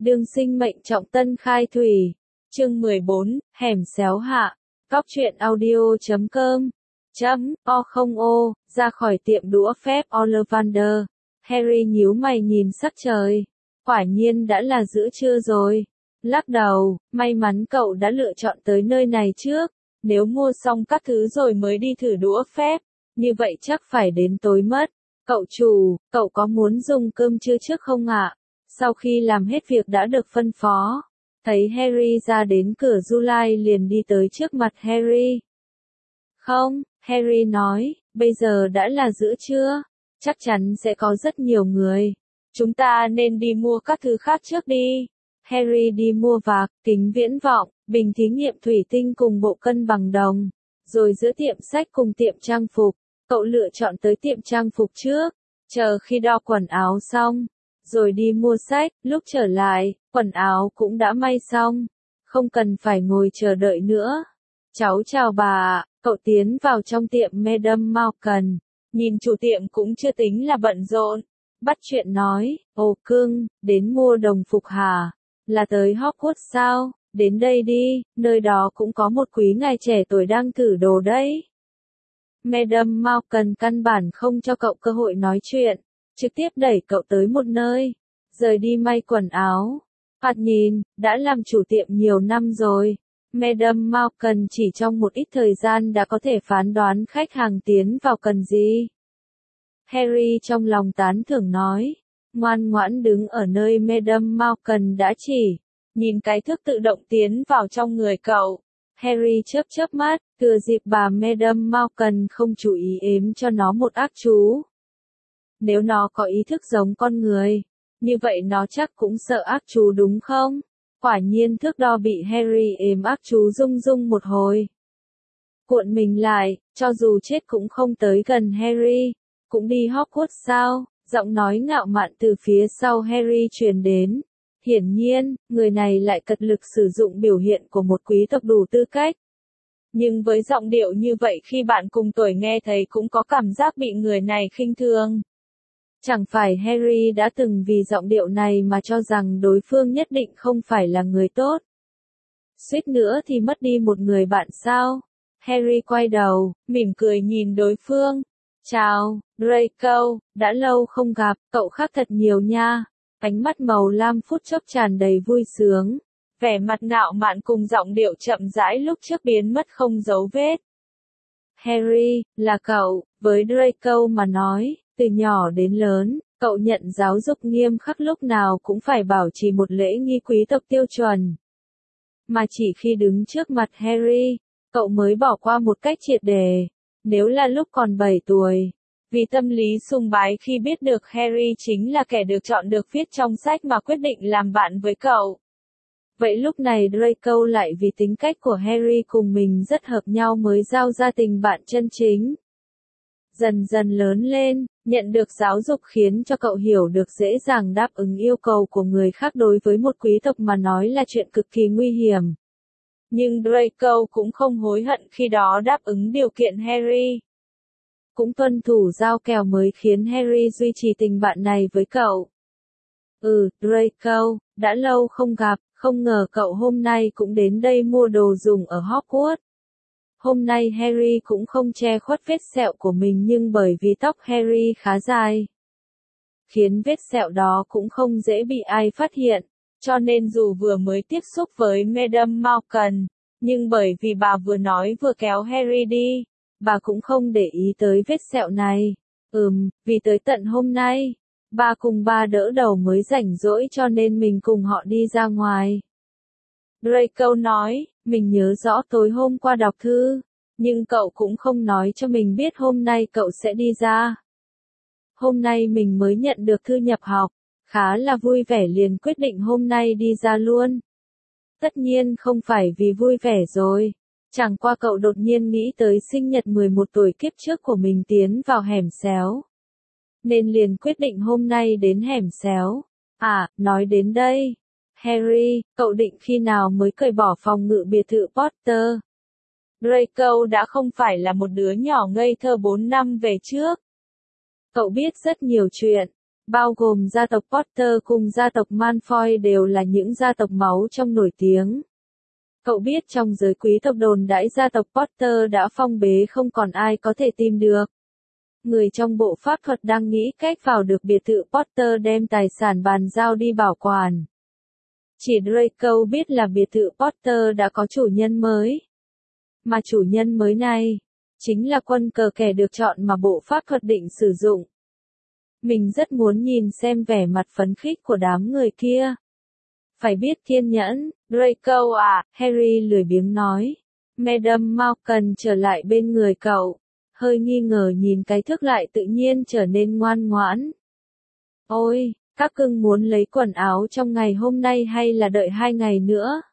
đương sinh mệnh trọng tân khai thủy. Chương 14, hẻm xéo hạ. Góc truyện audio.com .o ra khỏi tiệm đũa phép Ollivander. Harry nhíu mày nhìn sắc trời. Quả nhiên đã là giữa trưa rồi. Lắc đầu, may mắn cậu đã lựa chọn tới nơi này trước. Nếu mua xong các thứ rồi mới đi thử đũa phép, như vậy chắc phải đến tối mất. Cậu chủ, cậu có muốn dùng cơm trưa trước không ạ? Sau khi làm hết việc đã được phân phó, thấy Harry ra đến cửa July liền đi tới trước mặt Harry. Không, Harry nói, bây giờ đã là giữa trưa, chắc chắn sẽ có rất nhiều người. Chúng ta nên đi mua các thứ khác trước đi. Harry đi mua vạc, kính viễn vọng, bình thí nghiệm thủy tinh cùng bộ cân bằng đồng. Rồi giữa tiệm sách cùng tiệm trang phục, cậu lựa chọn tới tiệm trang phục trước, chờ khi đo quần áo xong, rồi đi mua sách, lúc trở lại, quần áo cũng đã may xong, không cần phải ngồi chờ đợi nữa. Cháu chào bà, cậu tiến vào trong tiệm Madame Malkin, nhìn chủ tiệm cũng chưa tính là bận rộn, bắt chuyện nói, ồ cưng, đến mua đồng phục hả? Là tới Hogwarts sao? Đến đây đi, nơi đó cũng có một quý ngài trẻ tuổi đang thử đồ đấy. Madame Malkin căn bản không cho cậu cơ hội nói chuyện, trực tiếp đẩy cậu tới một nơi, rời đi may quần áo. Thoạt nhìn, đã làm chủ tiệm nhiều năm rồi. Madame Malkin chỉ trong một ít thời gian đã có thể phán đoán khách hàng tiến vào cần gì. Harry trong lòng tán thưởng nói, ngoan ngoãn đứng ở nơi Madame Malkin đã chỉ, nhìn cái thước tự động tiến vào trong người cậu. Harry chớp mắt, thừa dịp bà Madame Malkin không chú ý ếm cho nó một ác chú. Nếu nó có ý thức giống con người, như vậy nó chắc cũng sợ ác chú đúng không? Quả nhiên thước đo bị Harry ếm ác chú rung rung một hồi. Cuộn mình lại, cho dù chết cũng không tới gần Harry. Cũng đi Hogwarts sao? Giọng nói ngạo mạn từ phía sau Harry truyền đến. Hiển nhiên, người này lại cật lực sử dụng biểu hiện của một quý tộc đủ tư cách. Nhưng với giọng điệu như vậy khi bạn cùng tuổi nghe thấy cũng có cảm giác bị người này khinh thường. Chẳng phải Harry đã từng vì giọng điệu này mà cho rằng đối phương nhất định không phải là người tốt. Suýt nữa thì mất đi một người bạn sao? Harry quay đầu, mỉm cười nhìn đối phương. Chào, Draco, đã lâu không gặp, cậu khác thật nhiều nha. Ánh mắt màu lam phút chốc tràn đầy vui sướng. Vẻ mặt ngạo mạn cùng giọng điệu chậm rãi lúc trước biến mất không dấu vết. Harry, là cậu, với Draco mà nói, từ nhỏ đến lớn, cậu nhận giáo dục nghiêm khắc lúc nào cũng phải bảo trì một lễ nghi quý tộc tiêu chuẩn. Mà chỉ khi đứng trước mặt Harry, cậu mới bỏ qua một cách triệt để. Nếu là lúc còn 7 tuổi, vì tâm lý sùng bái khi biết được Harry chính là kẻ được chọn được viết trong sách mà quyết định làm bạn với cậu. Vậy lúc này Draco lại vì tính cách của Harry cùng mình rất hợp nhau mới giao ra tình bạn chân chính. Dần dần lớn lên, nhận được giáo dục khiến cho cậu hiểu được dễ dàng đáp ứng yêu cầu của người khác đối với một quý tộc mà nói là chuyện cực kỳ nguy hiểm. Nhưng Draco cũng không hối hận khi đó đáp ứng điều kiện Harry. Cũng tuân thủ giao kèo mới khiến Harry duy trì tình bạn này với cậu. Draco, đã lâu không gặp, không ngờ cậu hôm nay cũng đến đây mua đồ dùng ở Hogwarts. Hôm nay Harry cũng không che khuất vết sẹo của mình nhưng bởi vì tóc Harry khá dài, khiến vết sẹo đó cũng không dễ bị ai phát hiện. Cho nên dù vừa mới tiếp xúc với Madame Malkin, nhưng bởi vì bà vừa nói vừa kéo Harry đi, bà cũng không để ý tới vết sẹo này. Vì tới tận hôm nay, bà cùng ba đỡ đầu mới rảnh rỗi cho nên mình cùng họ đi ra ngoài. Draco nói, mình nhớ rõ tối hôm qua đọc thư, nhưng cậu cũng không nói cho mình biết hôm nay cậu sẽ đi ra. Hôm nay mình mới nhận được thư nhập học. Khá là vui vẻ liền quyết định hôm nay đi ra luôn. Tất nhiên không phải vì vui vẻ rồi. Chẳng qua cậu đột nhiên nghĩ tới sinh nhật 11 tuổi kiếp trước của mình tiến vào hẻm xéo. Nên liền quyết định hôm nay đến hẻm xéo. Nói đến đây. Harry, cậu định khi nào mới cởi bỏ phòng ngự biệt thự Potter? Draco đã không phải là một đứa nhỏ ngây thơ 4 năm về trước. Cậu biết rất nhiều chuyện. bao gồm gia tộc Potter cùng gia tộc Malfoy đều là những gia tộc máu trong nổi tiếng. Cậu biết trong giới quý tộc đồn đãi gia tộc Potter đã phong bế không còn ai có thể tìm được. Người trong bộ pháp thuật đang nghĩ cách vào được biệt thự Potter đem tài sản bàn giao đi bảo quản. Chỉ Draco biết là biệt thự Potter đã có chủ nhân mới. Mà chủ nhân mới này, chính là quân cờ kẻ được chọn mà bộ pháp thuật định sử dụng. Mình rất muốn nhìn xem vẻ mặt phấn khích của đám người kia. Phải biết kiên nhẫn, Draco à, Harry lười biếng nói. Madame Malkin trở lại bên người cậu, hơi nghi ngờ nhìn cái thước lại tự nhiên trở nên ngoan ngoãn. Ôi, các cưng muốn lấy quần áo trong ngày hôm nay hay là đợi 2 ngày nữa?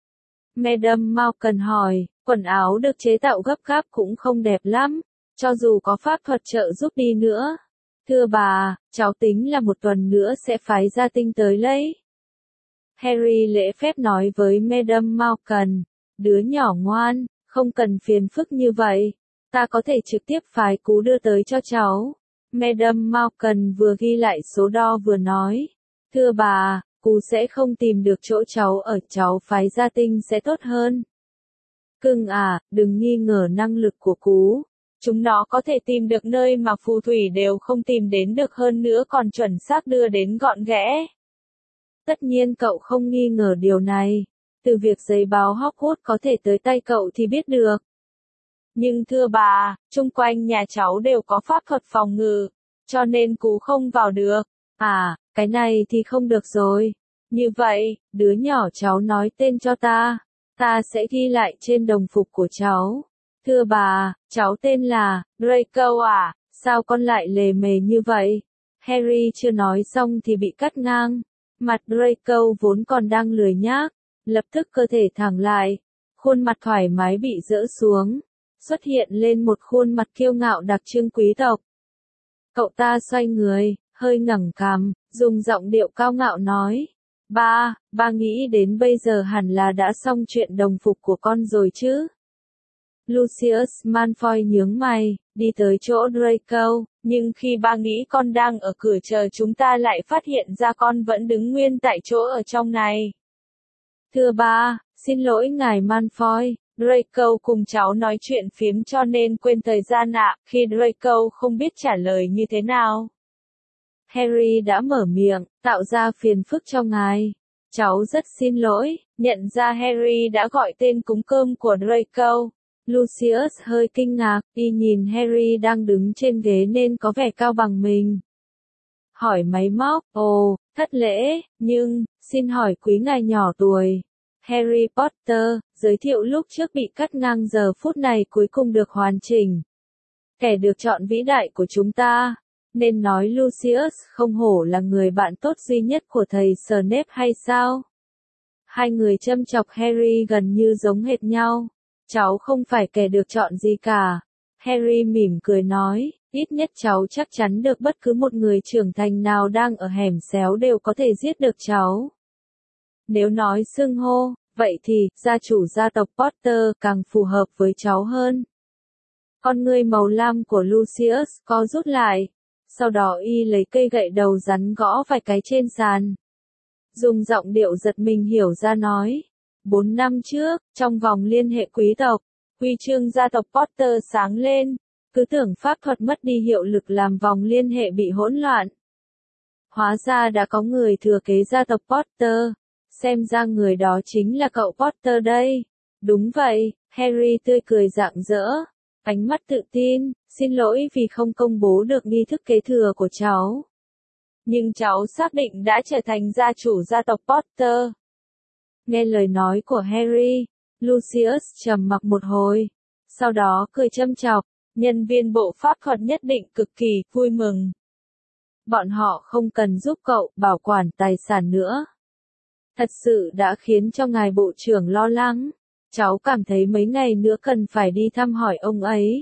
Madame Malkin hỏi, quần áo được chế tạo gấp gáp cũng không đẹp lắm, cho dù có pháp thuật trợ giúp đi nữa. Thưa bà, cháu tính là 1 tuần nữa sẽ phái gia tinh tới lấy. Harry lễ phép nói với Madame Malkin, đứa nhỏ ngoan, không cần phiền phức như vậy, ta có thể trực tiếp phái cú đưa tới cho cháu. Madame Malkin vừa ghi lại số đo vừa nói, thưa bà, cú sẽ không tìm được chỗ cháu ở, cháu phái gia tinh sẽ tốt hơn. Cưng à, đừng nghi ngờ năng lực của cú. Chúng nó có thể tìm được nơi mà phù thủy đều không tìm đến được, hơn nữa còn chuẩn xác đưa đến gọn ghẽ. Tất nhiên cậu không nghi ngờ điều này. Từ việc giấy báo Hogwarts có thể tới tay cậu thì biết được. Nhưng thưa bà, chung quanh nhà cháu đều có pháp thuật phòng ngự, cho nên cú không vào được. À, cái này thì không được rồi. Như vậy, đứa nhỏ cháu nói tên cho ta. Ta sẽ ghi lại trên đồng phục của cháu. Thưa bà, cháu tên là Draco à, sao con lại lề mề như vậy? Harry chưa nói xong thì bị cắt ngang. Mặt Draco vốn còn đang lười nhác, lập tức cơ thể thẳng lại, khuôn mặt thoải mái bị giỡ xuống, xuất hiện lên một khuôn mặt kiêu ngạo đặc trưng quý tộc. Cậu ta xoay người, hơi ngẩng cằm, dùng giọng điệu cao ngạo nói, ba nghĩ đến bây giờ hẳn là đã xong chuyện đồng phục của con rồi chứ? Lucius Malfoy nhướng mày, đi tới chỗ Draco, nhưng khi ba nghĩ con đang ở cửa chờ chúng ta lại phát hiện ra con vẫn đứng nguyên tại chỗ ở trong này. Thưa ba, xin lỗi ngài Malfoy, Draco cùng cháu nói chuyện phiếm cho nên quên thời gian ạ, khi Draco không biết trả lời như thế nào. Harry đã mở miệng, tạo ra phiền phức cho ngài. Cháu rất xin lỗi, nhận ra Harry đã gọi tên cúng cơm của Draco. Lucius hơi kinh ngạc, y nhìn Harry đang đứng trên ghế nên có vẻ cao bằng mình. Hỏi máy móc, ồ, thất lễ, nhưng, xin hỏi quý ngài nhỏ tuổi. Harry Potter, giới thiệu lúc trước bị cắt ngang giờ phút này cuối cùng được hoàn chỉnh. Kẻ được chọn vĩ đại của chúng ta. Nên nói Lucius không hổ là người bạn tốt duy nhất của thầy Snape hay sao? Hai người châm chọc Harry gần như giống hệt nhau. Cháu không phải kẻ được chọn gì cả. Harry mỉm cười nói, ít nhất cháu chắc chắn được bất cứ một người trưởng thành nào đang ở hẻm xéo đều có thể giết được cháu. Nếu nói xưng hô, vậy thì, gia chủ gia tộc Potter càng phù hợp với cháu hơn. Con ngươi màu lam của Lucius co rút lại. Sau đó y lấy cây gậy đầu rắn gõ vài cái trên sàn. Dùng giọng điệu giật mình hiểu ra nói. 4 năm trước, trong vòng liên hệ quý tộc, huy chương gia tộc Potter sáng lên, cứ tưởng pháp thuật mất đi hiệu lực làm vòng liên hệ bị hỗn loạn. Hóa ra đã có người thừa kế gia tộc Potter, xem ra người đó chính là cậu Potter đây. Đúng vậy, Harry tươi cười rạng rỡ, ánh mắt tự tin, xin lỗi vì không công bố được nghi thức kế thừa của cháu. Nhưng cháu xác định đã trở thành gia chủ gia tộc Potter. Nghe lời nói của Harry, Lucius trầm mặc một hồi, sau đó cười châm chọc, nhân viên bộ pháp thuật nhất định cực kỳ vui mừng. Bọn họ không cần giúp cậu bảo quản tài sản nữa. Thật sự đã khiến cho ngài bộ trưởng lo lắng. Cháu cảm thấy mấy ngày nữa cần phải đi thăm hỏi ông ấy.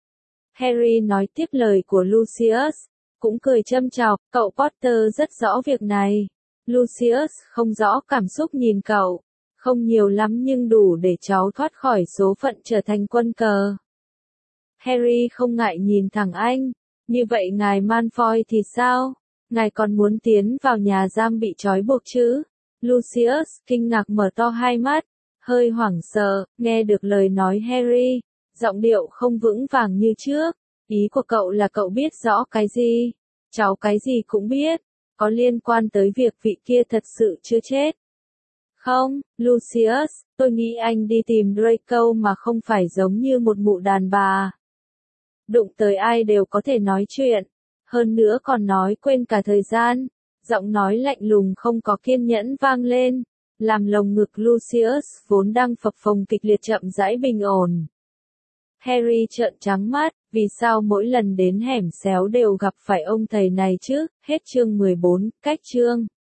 Harry nói tiếp lời của Lucius, cũng cười châm chọc, cậu Potter rất rõ việc này. Lucius không rõ cảm xúc nhìn cậu, không nhiều lắm nhưng đủ để cháu thoát khỏi số phận trở thành quân cờ. Harry không ngại nhìn thẳng anh, như vậy ngài Malfoy thì sao? Ngài còn muốn tiến vào nhà giam bị trói buộc chứ? Lucius, kinh ngạc mở to hai mắt, hơi hoảng sợ, nghe được lời nói Harry, giọng điệu không vững vàng như trước. Ý của cậu là cậu biết rõ cái gì? Cháu cái gì cũng biết, có liên quan tới việc vị kia thật sự chưa chết. Không, Lucius, tôi nghĩ anh đi tìm Draco mà không phải giống như một mụ đàn bà. Đụng tới ai đều có thể nói chuyện, hơn nữa còn nói quên cả thời gian. Giọng nói lạnh lùng không có kiên nhẫn vang lên, làm lồng ngực Lucius vốn đang phập phồng kịch liệt chậm rãi bình ổn. Harry trợn trắng mắt, vì sao mỗi lần đến hẻm xéo đều gặp phải ông thầy này chứ? Hết chương 14, cách chương.